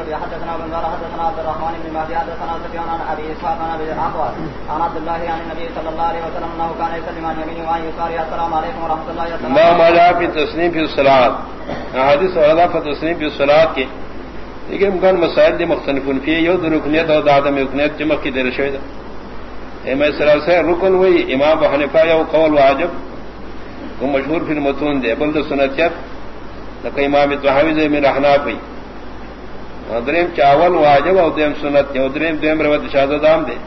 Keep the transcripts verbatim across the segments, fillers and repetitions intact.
النبي حدثنا ابن زار حدثنا عبد الرحمن بن مهدي حدثنا سفيان عن ابي اسحاق عن ابي الاحوال عن عبد الله عن النبي صلى الله عليه وسلم انه كان يسلم عن يمينه وعن يساره السلام عليكم ورحمه الله وبركاته. ما جاء في تسلیم فی الصلاۃ حدیث وردا في تسلیم فی الصلاۃ کے لیکن مکان مسائل دی مختلف فی یو رکنیت اور عدم رکنیت جمع کی در شوید اے سلام سے رکن ہوئی امام ابو حنیفہ یو قول واجب وہ مشہور فی المتون دے بلد سنتیت لکہ امام طحاوی سے من احناف ہوئی دریم چاول واجب اور دیم سنت اور دریم دیم روایت شہادتام دے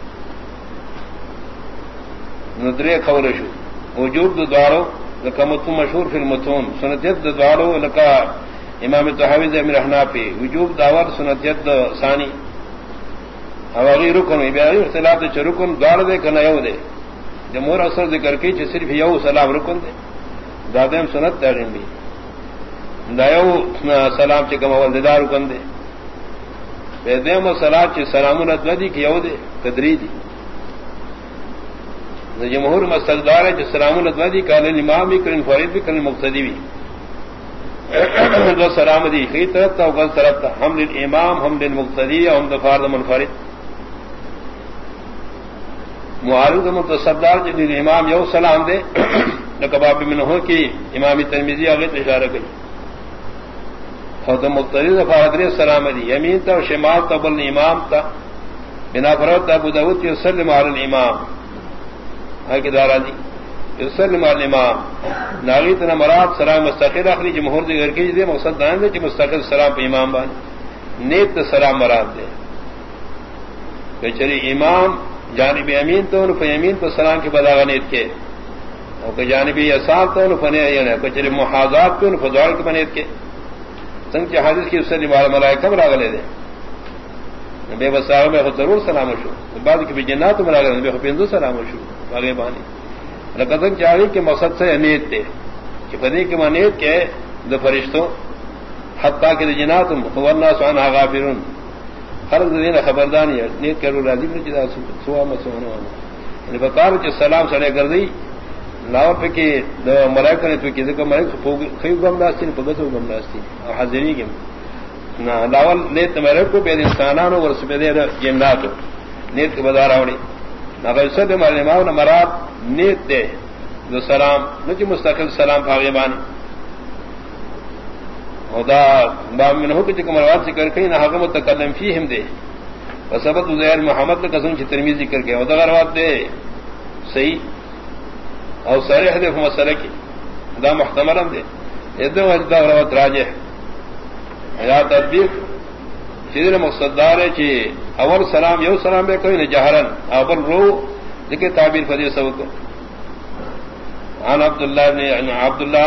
ندرے قول شو وجوب دوارو لکہ متون مشہور فی المتون سنتیت دوارو لکہ امام طحاوی سے من احناف پہ وجوب داور سنتیت ثانی اور غیر رکن بیاری اختلاف دے رکن دوار دے کنا یو دے جمہور اثر ذکر کی چھ صرف یو سلام رکن دے دادم سنت تعلیم بھی دایو سلام چکم اول دیدار رکن دے بیدیم سلام چھ سلام ندودی کی یو دے قدری دی جمہور مستقدار ہے چھ سلام ندودی کال الامام بھی کرن فرید بھی کرن مقتدی بھی دو سلام دی خی طرف تا وغل طرف تا ہم للامام ہم للمقتدی ہم دفار دا منفرد معارض متصدار جدید امام یو سلام دے لکباب منہو کی امام ترمذی اغیت اشارہ گئی اور تو مقتدی فادری سلام دی یمین تا و شمال تا بل امام تا بنا فرد ابو داود یسلم علی الامام آگے دارا دی یسلم علی الامام ناغیتنا مراد سلام مستقل اخری جمہور دی گرکی دے مقصد دائم دے کہ مستقل سلام پہ امام بان نیت تا سلام مراد دے کہ چلی امام جانب امین تو ان فیمین تو سلام کی بداغنیت کے اور کہ جانب یسار تو ان فنے یعنی کچھ محاذات کو ان فضوال کی بنیت کے سنگ کی حادث کی اس سے نبال ملائکہ براغلے دے بے بساغ میں خود ضرور سلام شو بعد کی بھی جنات مراغلے بے خپیندو سلام شو آگے بانی لقدنگ چاہی کہ مقصد سے نیت تے کہ فدی کی منیت کے دو فرشتوں حتیٰ کہ جنات والناس عنہا غافرون خرق دین خبردانی ہے نیت کرو راضی میں جدا سوا مسونا یعنی بتا کہ سلام سڑے کر دی لاو پہ کہ ملائکہ نے تو کہ ذکر ملائکہ خیو گم داستی نے پگتو گم داستی اور حاضری کے نا لاول نیت میرے کو بے انسانان اور سپیدے جنات نیت کے بدار اوڑی نا غیصد ہمارے امام نے مراد نیت دے جو سلام نہ کہ مستقل سلام پاغیبانی خدا باب منہ کے چکم روات ذکر کہیں نہ حکم متکلم فیہم دے وسبت زہر محمد نے قسم کی ترمیز ذکر کے خدا روات دے صحیح اور صریح دے مسئلہ کی دا محتملم دے ادھر وجدہ روات راجح یا تطبیق چیزر مقصد دار ہے چی اول سلام یو سلام بے کوئی نہ جہرن اول رو ذکر تعبیر فدی سبق عن عبداللہ بن عبداللہ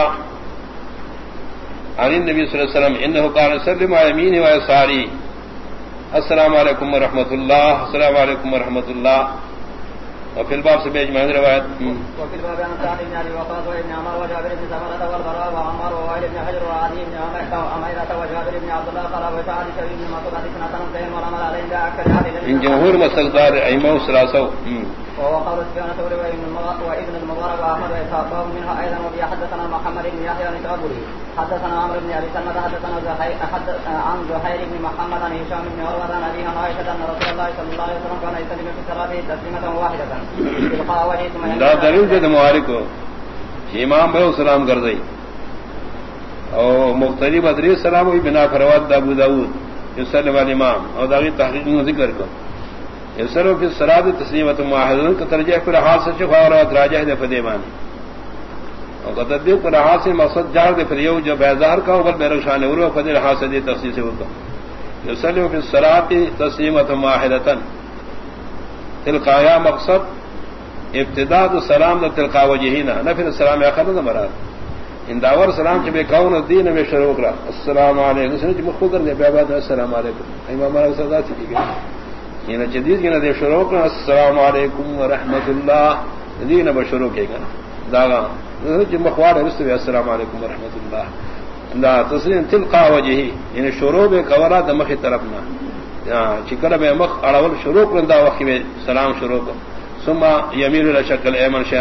عن النبي صلى الله عليه وسلم انه كان يسلم على يمينه ويساره السلام عليكم ورحمه الله السلام عليكم ورحمه الله وفي الباب سے بیج میں روایت وفي الباب عن سعد بن ابي وقاص وابن عمر وجابر بن سمرة والبراء وعمر ووائل بن حجر وعلي بن عميرة وجابر بن عبد الله قال وسعد بن مسعود حدثنا تنم ورمى عليه اكثر من جمهور مسلدار ائمه ثلاثه وهو قول سفيان الثوري وابن المبارك واحمد واسحاق منها ايضا وفي حدثنا محمد بن يحيى بن شعبري حدثنا عمرو بن ابي سلمة حدثنا عن زهير بن محمد عن هشام بن عروة عن ابي عائشة ان رسول الله صلى الله عليه وسلم كان يسلم في صلاته تسليمة واحدة دا دلیل سے مبارک ہو امام بھائی سلام کر دئی اور مختلف ادری سلام ہوئی بنا فروات ابو داود یسلم علی امام اور داغی تحقیق ذکر کو یسلم فی الصلاۃ تسلیمۃ واحدۃ کا ترجیح پر حال سے شفا اور راجح دے فدیمانی اور تطبیق پر حال سے مقصد جار دے فریو جو بیزار کا اوپر بے رخشان اور فضل حاصل دی تفصیل سے ہوتا یسلم فی الصلاۃ تسلیمۃ واحدۃ تلقایا مقصد ابتداء السلام تلقا وجهنا نفر السلام اخر مراد ان داور سلام کے بے کون دین میں شروع کرا السلام علیکم سن مخبر دے بعد السلام علیکم امام ہمارا صدا تھی کہ یہ جدید کے نہ شروع کرا السلام علیکم ورحمۃ اللہ دین بشروع کے گا داغا جو مخوار ہے السلام علیکم ورحمۃ اللہ لا تسلیم تلقا وجهه یعنی شروع بے کورا دمخ طرفنا چکر بے مخ اڑول شروع کرندا وقت میں سلام شروع کو ثم يميل الى شكل ايمن شان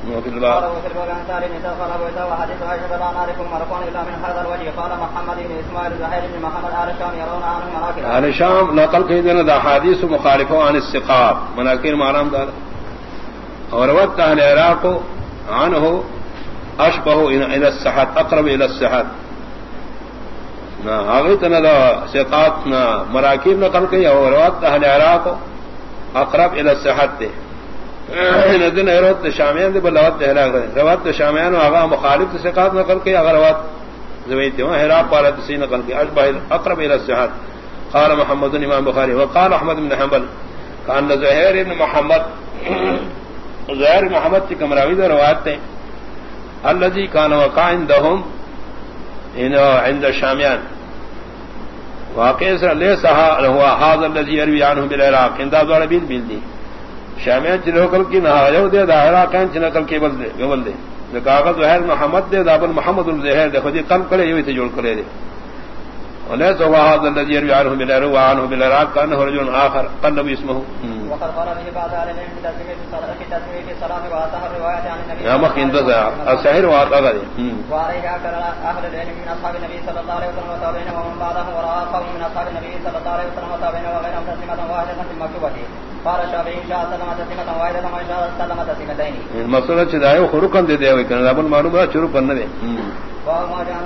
وفي الباب وفي الباب عن سالم دخل بيته وحديث عائشة لا نعرف مرفوعا إلا من هذا الوجه. قال محمد بن إسماعيل زهير بن محمد آل الشام يرون عنه مناكر. آل الشام نقل كيدنا ذا حديث مخالف عن الثقات مناكر معلوم دار اور وقت اهل العراق عنه اشبه الى الصحت اقرب الى الصحت نا اغتنا ذا ثقات نا مراکب نقل کی اور وقت اهل العراق اقرب الى الصحت ندن روات شامیان دے بلوات دہلا روات شامیان آغا مخالف ثقات نقل کی اگر روات زویت ہوں حراب پارا تسی نقل کی اشبه اقرب الى الصحت. قال محمد امام بخاری وقال احمد بن حنبل كان زهير بن محمد زہر محمد کی کمراوی دے روایت تھے الذي كان وقع عندهم عند الشاميان واقع ليس هو هذا الذي يروي عنه بالعراق عند ذو بن بلدي شامیان چ نقل کی نہ جو دے عراق چ نقل کی بل دے بل دے کاغذ زہر محمد دے دابل محمد الزہر دے خودی قلب کرے یہ جوڑ کرے دے وليس هو هذا الذي يروي عنه بالعراق وعنه بالعراق كانه رجل آخر قلب اسمه. وقد قال به بعض اهل العلم في تسميه الصلاه واثر الروايات عن النبي يا مخين ذا السحر واثر وعليه اكثر اهل العلم من اصحاب النبي صلى الله عليه وسلم وتابعين ومن بعدهم وراء قوم من اصحاب النبي صلى الله عليه وسلم وتابعين وغيرهم تسليمه واحده في المكتوبه. قال الشافعي شاء سلم تسليمه واحده وما شاء سلم تسليمتين. المساله چدايو خرقن دے دے کنا ابن معلوم ہے شروع کرنے دے.